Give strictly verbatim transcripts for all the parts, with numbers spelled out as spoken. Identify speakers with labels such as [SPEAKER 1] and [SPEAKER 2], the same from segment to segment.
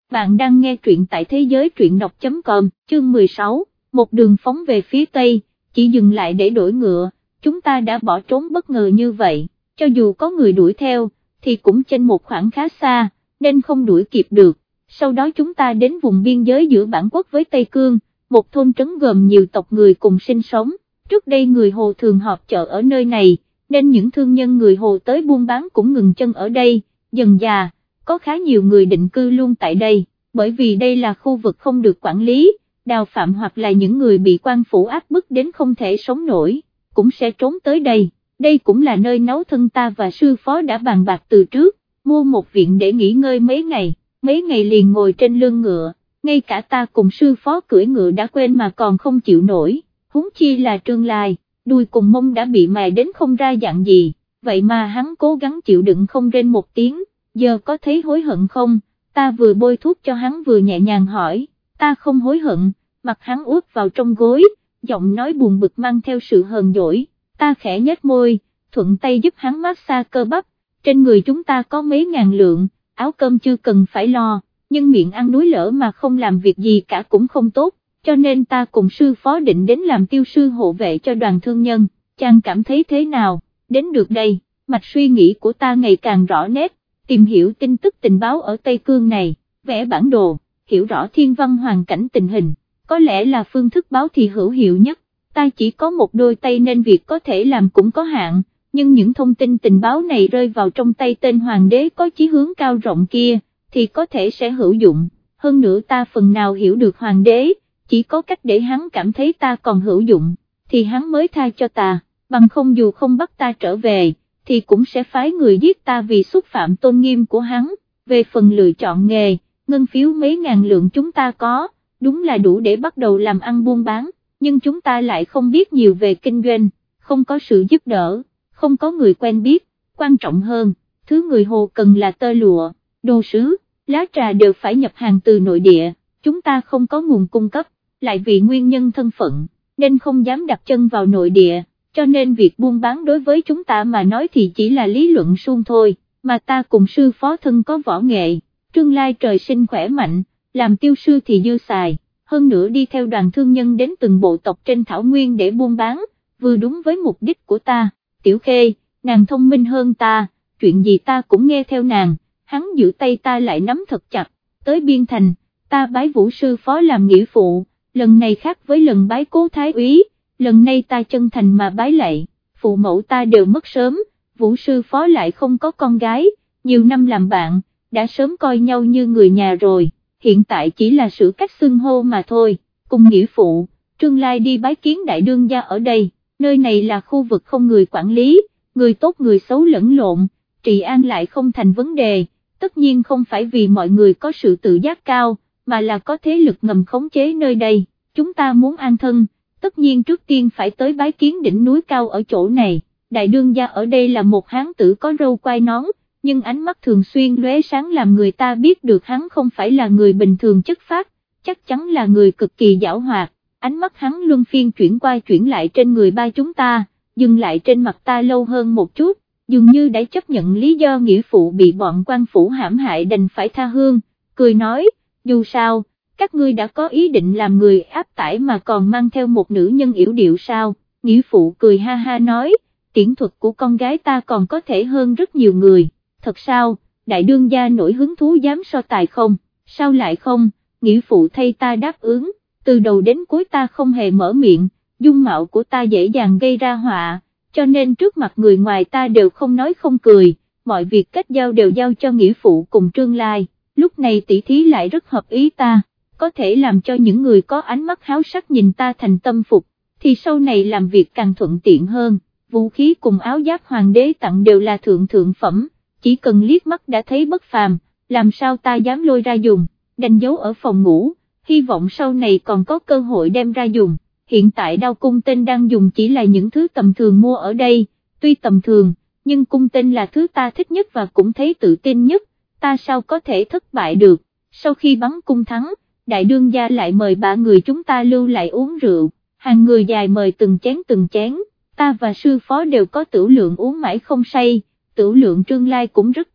[SPEAKER 1] Bạn đang nghe truyện tại thế giới truyện đọc chấm com, chương mười sáu, một đường phóng về phía tây, chỉ dừng lại để đổi ngựa, chúng ta đã bỏ trốn bất ngờ như vậy, cho dù có người đuổi theo, thì cũng chênh một khoảng khá xa, nên không đuổi kịp được. Sau đó chúng ta đến vùng biên giới giữa bản quốc với Tây Cương, một thôn trấn gồm nhiều tộc người cùng sinh sống, trước đây người Hồ thường họp chợ ở nơi này, nên những thương nhân người Hồ tới buôn bán cũng ngừng chân ở đây, dần dà có khá nhiều người định cư luôn tại đây, bởi vì đây là khu vực không được quản lý, đào phạm hoặc là những người bị quan phủ áp bức đến không thể sống nổi, cũng sẽ trốn tới đây. Đây cũng là nơi nấu thân ta và sư phó đã bàn bạc từ trước, mua một viện để nghỉ ngơi mấy ngày, mấy ngày liền ngồi trên lưng ngựa, ngay cả ta cùng sư phó cưỡi ngựa đã quên mà còn không chịu nổi, huống chi là Trương Lai, đùi cùng mông đã bị mài đến không ra dạng gì, vậy mà hắn cố gắng chịu đựng không rên một tiếng. Giờ có thấy hối hận không? Ta vừa bôi thuốc cho hắn vừa nhẹ nhàng hỏi, ta không hối hận, mặt hắn úp vào trong gối, giọng nói buồn bực mang theo sự hờn dỗi, ta khẽ nhếch môi, thuận tay giúp hắn massage cơ bắp, trên người chúng ta có mấy ngàn lượng, áo cơm chưa cần phải lo, nhưng miệng ăn núi lở mà không làm việc gì cả cũng không tốt, cho nên ta cùng sư phó định đến làm tiêu sư hộ vệ cho đoàn thương nhân, chàng cảm thấy thế nào? Đến được đây, mạch suy nghĩ của ta ngày càng rõ nét. Tìm hiểu tin tức tình báo ở Tây Cương này, vẽ bản đồ, hiểu rõ thiên văn hoàn cảnh tình hình, có lẽ là phương thức báo thì hữu hiệu nhất. Ta chỉ có một đôi tay nên việc có thể làm cũng có hạn, nhưng những thông tin tình báo này rơi vào trong tay tên hoàng đế có chí hướng cao rộng kia, thì có thể sẽ hữu dụng. Hơn nữa ta phần nào hiểu được hoàng đế, chỉ có cách để hắn cảm thấy ta còn hữu dụng, thì hắn mới tha cho ta, bằng không dù không bắt ta trở về, thì cũng sẽ phái người giết ta vì xúc phạm tôn nghiêm của hắn. Về phần lựa chọn nghề, ngân phiếu mấy ngàn lượng chúng ta có, đúng là đủ để bắt đầu làm ăn buôn bán, nhưng chúng ta lại không biết nhiều về kinh doanh, không có sự giúp đỡ, không có người quen biết, quan trọng hơn, thứ người Hồ cần là tơ lụa, đồ sứ, lá trà đều phải nhập hàng từ nội địa, chúng ta không có nguồn cung cấp, lại vì nguyên nhân thân phận, nên không dám đặt chân vào nội địa. Cho nên việc buôn bán đối với chúng ta mà nói thì chỉ là lý luận suông thôi, mà ta cùng sư phó thân có võ nghệ, Trương Lai trời sinh khỏe mạnh, làm tiêu sư thì dư xài, hơn nữa đi theo đoàn thương nhân đến từng bộ tộc trên thảo nguyên để buôn bán, vừa đúng với mục đích của ta. Tiểu Khê, nàng thông minh hơn ta, chuyện gì ta cũng nghe theo nàng, hắn giữ tay ta lại nắm thật chặt, tới Biên Thành, ta bái Vũ sư phó làm nghĩa phụ, lần này khác với lần bái Cố Thái úy. Lần này ta chân thành mà bái lạy, phụ mẫu ta đều mất sớm, Vũ sư phó lại không có con gái, nhiều năm làm bạn, đã sớm coi nhau như người nhà rồi, hiện tại chỉ là sự cách xưng hô mà thôi. Cùng nghĩa phụ, Trương Lai đi bái kiến đại đương gia ở đây, nơi này là khu vực không người quản lý, người tốt người xấu lẫn lộn, trị an lại không thành vấn đề, tất nhiên không phải vì mọi người có sự tự giác cao, mà là có thế lực ngầm khống chế nơi đây, chúng ta muốn an thân. Tất nhiên trước tiên phải tới bái kiến đỉnh núi cao ở chỗ này, đại đương gia ở đây là một hán tử có râu quai nón, nhưng ánh mắt thường xuyên lóe sáng làm người ta biết được hắn không phải là người bình thường chất phác, chắc chắn là người cực kỳ giảo hoạt, ánh mắt hắn luân phiên chuyển qua chuyển lại trên người ba chúng ta, dừng lại trên mặt ta lâu hơn một chút, dường như đã chấp nhận lý do nghĩa phụ bị bọn quan phủ hãm hại đành phải tha hương, cười nói, dù sao, các ngươi đã có ý định làm người áp tải mà còn mang theo một nữ nhân yểu điệu sao? Nghĩa phụ cười ha ha nói, tiễn thuật của con gái ta còn có thể hơn rất nhiều người, thật sao? Đại đương gia nổi hứng thú dám so tài không? Sao lại không? Nghĩa phụ thay ta đáp ứng, từ đầu đến cuối ta không hề mở miệng, dung mạo của ta dễ dàng gây ra họa, cho nên trước mặt người ngoài ta đều không nói không cười, mọi việc kết giao đều giao cho nghĩa phụ cùng Trương Lai, lúc này tỷ thí lại rất hợp ý ta. Có thể làm cho những người có ánh mắt háo sắc nhìn ta thành tâm phục, thì sau này làm việc càng thuận tiện hơn. Vũ khí cùng áo giáp hoàng đế tặng đều là thượng thượng phẩm, chỉ cần liếc mắt đã thấy bất phàm, làm sao ta dám lôi ra dùng, đánh dấu ở phòng ngủ, hy vọng sau này còn có cơ hội đem ra dùng. Hiện tại đao cung tên đang dùng chỉ là những thứ tầm thường mua ở đây, tuy tầm thường, nhưng cung tên là thứ ta thích nhất và cũng thấy tự tin nhất, ta sao có thể thất bại được. Sau khi bắn cung thắng, đại đương gia lại mời ba người chúng ta lưu lại uống rượu, hàng người dài mời từng chén từng chén, ta và sư phó đều có tửu lượng uống mãi không say, tửu lượng Trương Lai cũng rất tốt,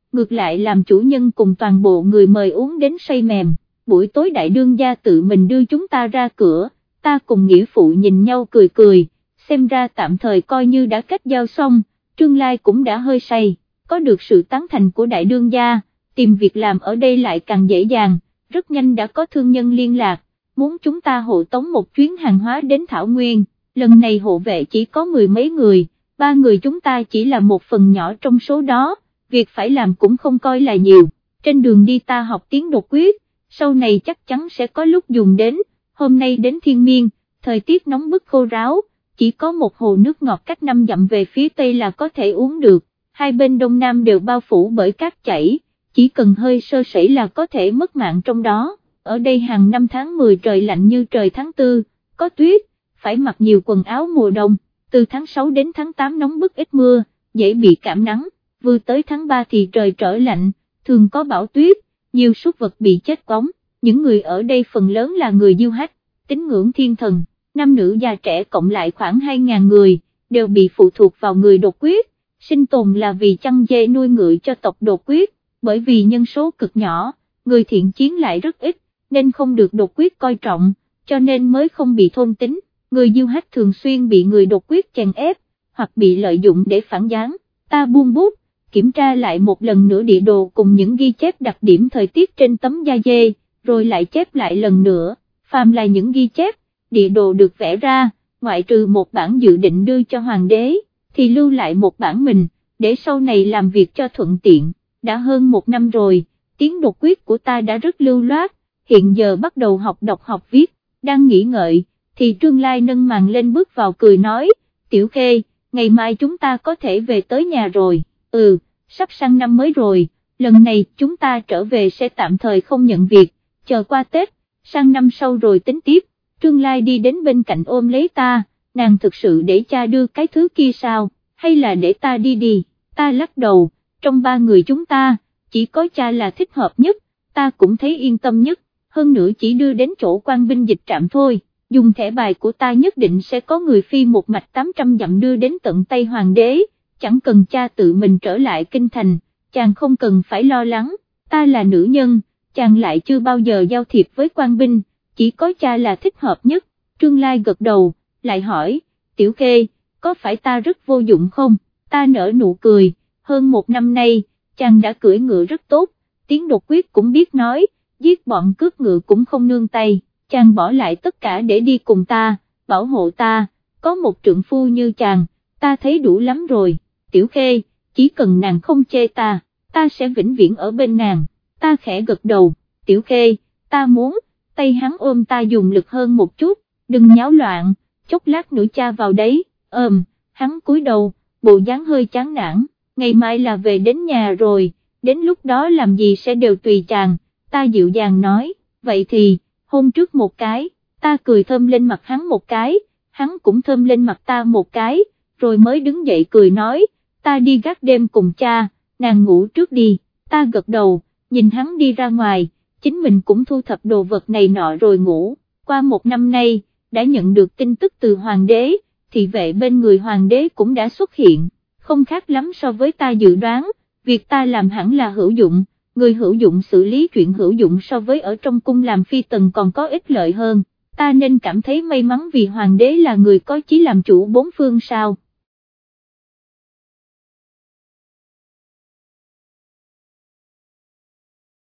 [SPEAKER 1] ngược lại làm chủ nhân cùng toàn bộ người mời uống đến say mềm. Buổi tối đại đương gia tự mình đưa chúng ta ra cửa, ta cùng nghĩa phụ nhìn nhau cười cười, xem ra tạm thời coi như đã kết giao xong. Trương Lai cũng đã hơi say, có được sự tán thành của đại đương gia, tìm việc làm ở đây lại càng dễ dàng, rất nhanh đã có thương nhân liên lạc, muốn chúng ta hộ tống một chuyến hàng hóa đến Thảo Nguyên. Lần này hộ vệ chỉ có mười mấy người, ba người chúng ta chỉ là một phần nhỏ trong số đó, việc phải làm cũng không coi là nhiều. Trên đường đi ta học tiếng đột quyết, sau này chắc chắn sẽ có lúc dùng đến. Hôm nay đến Thiên Miên, thời tiết nóng bức khô ráo, chỉ có một hồ nước ngọt cách năm dặm về phía tây là có thể uống được, hai bên đông nam đều bao phủ bởi cát chảy, chỉ cần hơi sơ sẩy là có thể mất mạng trong đó. Ở đây hàng năm tháng mười trời lạnh như trời tháng tư, có tuyết, phải mặc nhiều quần áo mùa đông, từ tháng sáu đến tháng tám nóng bức ít mưa, dễ bị cảm nắng, vừa tới tháng ba thì trời trở lạnh, thường có bão tuyết, nhiều súc vật bị chết cóng. Những người ở đây phần lớn là người du hách, tín ngưỡng thiên thần, nam nữ già trẻ cộng lại khoảng hai nghìn người, đều bị phụ thuộc vào người đột quyết, sinh tồn là vì chăn dê nuôi ngựa cho tộc đột quyết, bởi vì nhân số cực nhỏ, người thiện chiến lại rất ít, nên không được đột quyết coi trọng, cho nên mới không bị thôn tính. Người du hách thường xuyên bị người đột quyết chèn ép, hoặc bị lợi dụng để phản gián. Ta buông bút, kiểm tra lại một lần nữa địa đồ cùng những ghi chép đặc điểm thời tiết trên tấm da dê, rồi lại chép lại lần nữa, phàm là những ghi chép, địa đồ được vẽ ra, ngoại trừ một bản dự định đưa cho hoàng đế, thì lưu lại một bản mình, để sau này làm việc cho thuận tiện. Đã hơn một năm rồi, tiếng đột quyết của ta đã rất lưu loát, hiện giờ bắt đầu học đọc học viết, đang nghĩ ngợi, thì Trương Lai nâng màn lên bước vào cười nói, Tiểu Khê, ngày mai chúng ta có thể về tới nhà rồi. Ừ, sắp sang năm mới rồi, lần này chúng ta trở về sẽ tạm thời không nhận việc, chờ qua Tết, sang năm sau rồi tính tiếp. Trương Lai đi đến bên cạnh ôm lấy ta, nàng thực sự để cha đưa cái thứ kia sao, hay là để ta đi đi. Ta lắc đầu, trong ba người chúng ta, chỉ có cha là thích hợp nhất, ta cũng thấy yên tâm nhất, hơn nữa chỉ đưa đến chỗ quan binh dịch trạm thôi, dùng thẻ bài của ta nhất định sẽ có người phi một mạch tám trăm dặm đưa đến tận tay hoàng đế, chẳng cần cha tự mình trở lại kinh thành, chàng không cần phải lo lắng, ta là nữ nhân, chàng lại chưa bao giờ giao thiệp với quan binh, chỉ có cha là thích hợp nhất. Trương Lai gật đầu, lại hỏi, Tiểu Khê, có phải ta rất vô dụng không? Ta nở nụ cười, hơn một năm nay, chàng đã cưỡi ngựa rất tốt, tiếng đột quyết cũng biết nói, giết bọn cướp ngựa cũng không nương tay, chàng bỏ lại tất cả để đi cùng ta, bảo hộ ta, có một trượng phu như chàng, ta thấy đủ lắm rồi. Tiểu Khê, chỉ cần nàng không chê ta, ta sẽ vĩnh viễn ở bên nàng. Ta khẽ gật đầu, Tiểu Khê, ta muốn, tay hắn ôm ta dùng lực hơn một chút, đừng nháo loạn, chốc lát nữa cha vào đấy, ờm, hắn cúi đầu, bộ dáng hơi chán nản, ngày mai là về đến nhà rồi, đến lúc đó làm gì sẽ đều tùy chàng, ta dịu dàng nói, vậy thì, hôn trước một cái, ta cười thơm lên mặt hắn một cái, hắn cũng thơm lên mặt ta một cái, rồi mới đứng dậy cười nói, ta đi gác đêm cùng cha, nàng ngủ trước đi. Ta gật đầu, nhìn hắn đi ra ngoài, chính mình cũng thu thập đồ vật này nọ rồi ngủ. Qua một năm nay, đã nhận được tin tức từ hoàng đế, thị vệ bên người hoàng đế cũng đã xuất hiện, không khác lắm so với ta dự đoán, việc ta làm hẳn là hữu dụng, người hữu dụng xử lý chuyện hữu dụng so với ở trong cung làm phi tần còn có ích lợi hơn, ta nên cảm thấy may mắn vì hoàng đế là người có chí làm chủ bốn phương sao.